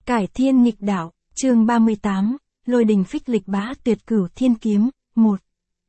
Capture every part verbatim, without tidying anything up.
Cải thiên nghịch đạo, chương ba mươi tám, Lôi đình phích lịch bá tuyệt cửu thiên kiếm, một.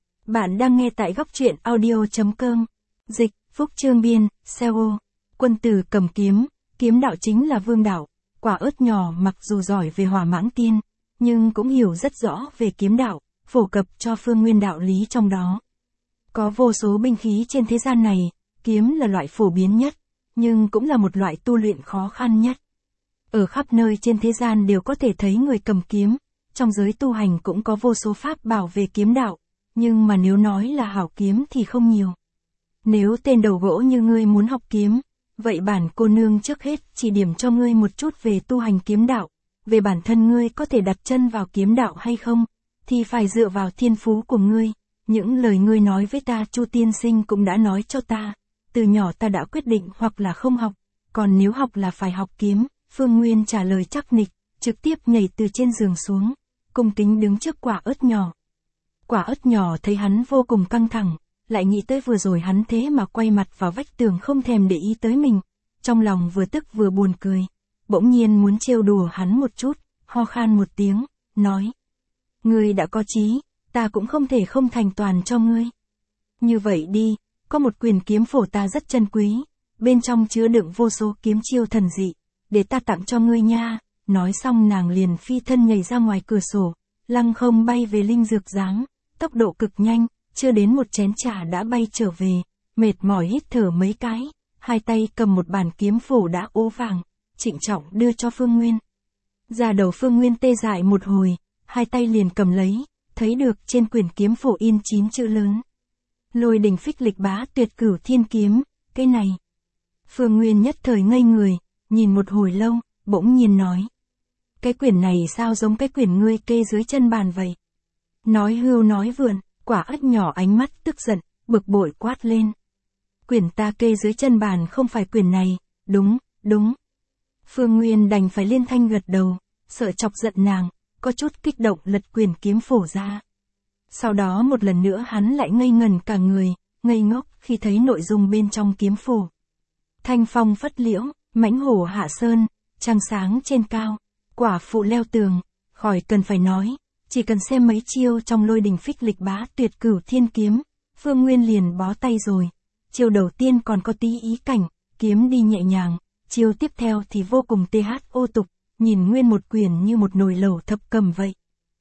Bạn đang nghe tại góc truyện audio.com. Dịch, Phúc Chương Biên, Seo. Quân tử cầm kiếm, kiếm đạo chính là vương đạo. Quả ớt nhỏ mặc dù giỏi về hỏa mãng tiên, nhưng cũng hiểu rất rõ về kiếm đạo, phổ cập cho phương nguyên đạo lý trong đó. Có vô số binh khí trên thế gian này, kiếm là loại phổ biến nhất, nhưng cũng là một loại tu luyện khó khăn nhất. Ở khắp nơi trên thế gian đều có thể thấy người cầm kiếm, trong giới tu hành cũng có vô số pháp bảo về kiếm đạo, nhưng mà nếu nói là hảo kiếm thì không nhiều. Nếu tên đầu gỗ như ngươi muốn học kiếm, vậy bản cô nương trước hết chỉ điểm cho ngươi một chút về tu hành kiếm đạo, về bản thân ngươi có thể đặt chân vào kiếm đạo hay không, thì phải dựa vào thiên phú của ngươi. Những lời ngươi nói với ta Chu tiên sinh cũng đã nói cho ta, từ nhỏ ta đã quyết định hoặc là không học, còn nếu học là phải học kiếm. Phương Nguyên trả lời chắc nịch, trực tiếp nhảy từ trên giường xuống, cung kính đứng trước quả ớt nhỏ. Quả ớt nhỏ thấy hắn vô cùng căng thẳng, lại nghĩ tới vừa rồi hắn thế mà quay mặt vào vách tường không thèm để ý tới mình, trong lòng vừa tức vừa buồn cười, bỗng nhiên muốn trêu đùa hắn một chút, ho khan một tiếng, nói: Ngươi đã có chí, ta cũng không thể không thành toàn cho ngươi. Như vậy đi, có một quyền kiếm phổ ta rất chân quý, bên trong chứa đựng vô số kiếm chiêu thần dị, để ta tặng cho ngươi nha. Nói xong nàng liền phi thân nhảy ra ngoài cửa sổ, lăng không bay về linh dược giáng, tốc độ cực nhanh, chưa đến một chén trà đã bay trở về, mệt mỏi hít thở mấy cái, hai tay cầm một bản kiếm phổ đã ố vàng, trịnh trọng đưa cho Phương Nguyên. Da đầu Phương Nguyên tê dại một hồi, hai tay liền cầm lấy, thấy được trên quyển kiếm phổ in chín chữ lớn: Lôi đình phích lịch bá tuyệt cửu thiên kiếm. Cái này, Phương Nguyên nhất thời ngây người, nhìn một hồi lâu, bỗng nhiên nói: Cái quyển này sao giống cái quyển ngươi kê dưới chân bàn vậy? Nói hưu nói vượn, quả ớt nhỏ ánh mắt tức giận, bực bội quát lên: Quyển ta kê dưới chân bàn không phải quyển này. Đúng, đúng. Phương Nguyên đành phải liên thanh gật đầu, sợ chọc giận nàng, có chút kích động lật quyển kiếm phổ ra. Sau đó một lần nữa hắn lại ngây ngẩn cả người, ngây ngốc khi thấy nội dung bên trong kiếm phổ. Thanh phong phất liễu, mãnh hổ hạ sơn, trăng sáng trên cao, quả phụ leo tường, khỏi cần phải nói, chỉ cần xem mấy chiêu trong lôi đình phích lịch bá tuyệt cửu thiên kiếm, Phương Nguyên liền bó tay rồi. Chiêu đầu tiên còn có tí ý cảnh, kiếm đi nhẹ nhàng, chiêu tiếp theo thì vô cùng tê hát ô tục, nhìn nguyên một quyển như một nồi lẩu thập cẩm vậy.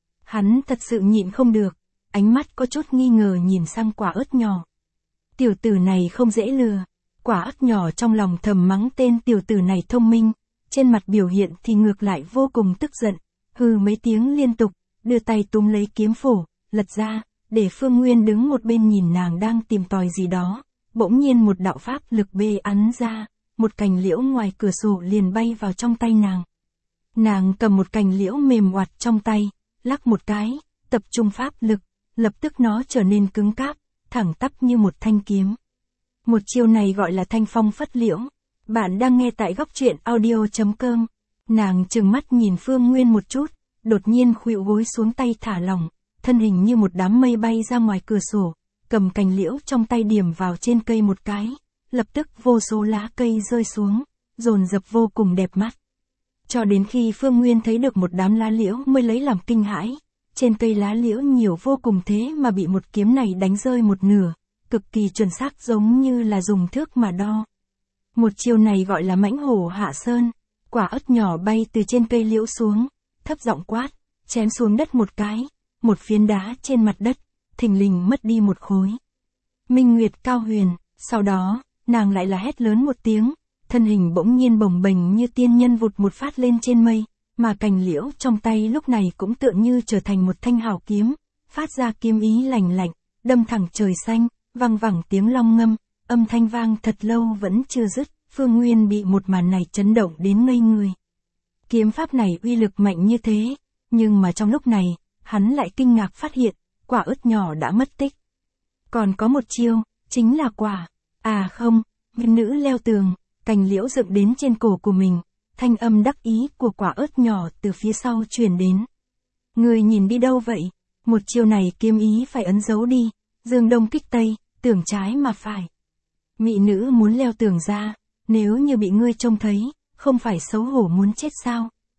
Hắn thật sự nhịn không được, ánh mắt có chút nghi ngờ nhìn sang quả ớt nhỏ. Tiểu tử này không dễ lừa. Quả ớt nhỏ trong lòng thầm mắng tên tiểu tử này thông minh, trên mặt biểu hiện thì ngược lại vô cùng tức giận, hừ mấy tiếng liên tục, đưa tay túm lấy kiếm phổ, lật ra, để Phương Nguyên đứng một bên nhìn nàng đang tìm tòi gì đó, bỗng nhiên một đạo pháp lực bê ắn ra, một cành liễu ngoài cửa sổ liền bay vào trong tay nàng. Nàng cầm một cành liễu mềm oặt trong tay, lắc một cái, tập trung pháp lực, lập tức nó trở nên cứng cáp, thẳng tắp như một thanh kiếm. Một chiêu này gọi là thanh phong phất liễu. Bạn đang nghe tại góc truyện audio.com. Nàng trừng mắt nhìn Phương Nguyên một chút, đột nhiên khuỵu gối xuống tay thả lỏng, thân hình như một đám mây bay ra ngoài cửa sổ, cầm cành liễu trong tay điểm vào trên cây một cái, lập tức vô số lá cây rơi xuống, dồn dập vô cùng đẹp mắt. Cho đến khi Phương Nguyên thấy được một đám lá liễu mới lấy làm kinh hãi, trên cây lá liễu nhiều vô cùng thế mà bị một kiếm này đánh rơi một nửa, cực kỳ chuẩn xác giống như là dùng thước mà đo. Một chiêu này gọi là mãnh hổ hạ sơn. Quả ớt nhỏ bay từ trên cây liễu xuống, thấp giọng quát, chém xuống đất một cái, một phiến đá trên mặt đất, thình lình mất đi một khối. Minh Nguyệt cao huyền, sau đó, nàng lại là hét lớn một tiếng, thân hình bỗng nhiên bồng bềnh như tiên nhân vụt một phát lên trên mây, mà cành liễu trong tay lúc này cũng tựa như trở thành một thanh hảo kiếm, phát ra kiếm ý lạnh lạnh, đâm thẳng trời xanh. Vang vẳng tiếng long ngâm, âm thanh vang thật lâu vẫn chưa dứt, Phương Nguyên bị một màn này chấn động đến ngây người. Kiếm pháp này uy lực mạnh như thế, nhưng mà trong lúc này, hắn lại kinh ngạc phát hiện, quả ớt nhỏ đã mất tích. Còn có một chiêu, chính là quả, à không, viên nữ leo tường, cành liễu dựng đến trên cổ của mình, thanh âm đắc ý của quả ớt nhỏ từ phía sau truyền đến. Người nhìn đi đâu vậy? Một chiêu này kiếm ý phải ấn dấu đi, dương đông kích tây. Tưởng trái mà phải. Mị nữ muốn leo tường ra, nếu như bị ngươi trông thấy, không phải xấu hổ muốn chết sao?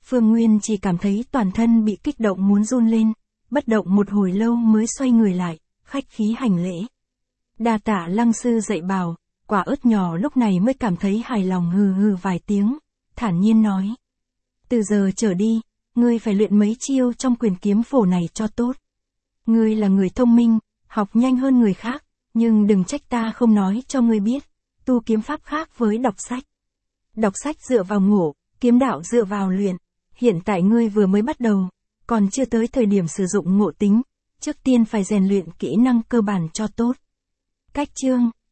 Phương Nguyên chỉ cảm thấy toàn thân bị kích động muốn run lên, bất động một hồi lâu mới xoay người lại, khách khí hành lễ. Đa tạ Lăng sư dạy bảo, quả ớt nhỏ lúc này mới cảm thấy hài lòng hừ hừ vài tiếng, thản nhiên nói. Từ giờ trở đi, ngươi phải luyện mấy chiêu trong quyền kiếm phổ này cho tốt. Ngươi là người thông minh, học nhanh hơn người khác, nhưng đừng trách ta không nói cho ngươi biết, tu kiếm pháp khác với đọc sách. Đọc sách dựa vào ngộ, kiếm đạo dựa vào luyện. Hiện tại ngươi vừa mới bắt đầu, còn chưa tới thời điểm sử dụng ngộ tính, trước tiên phải rèn luyện kỹ năng cơ bản cho tốt. Cách chương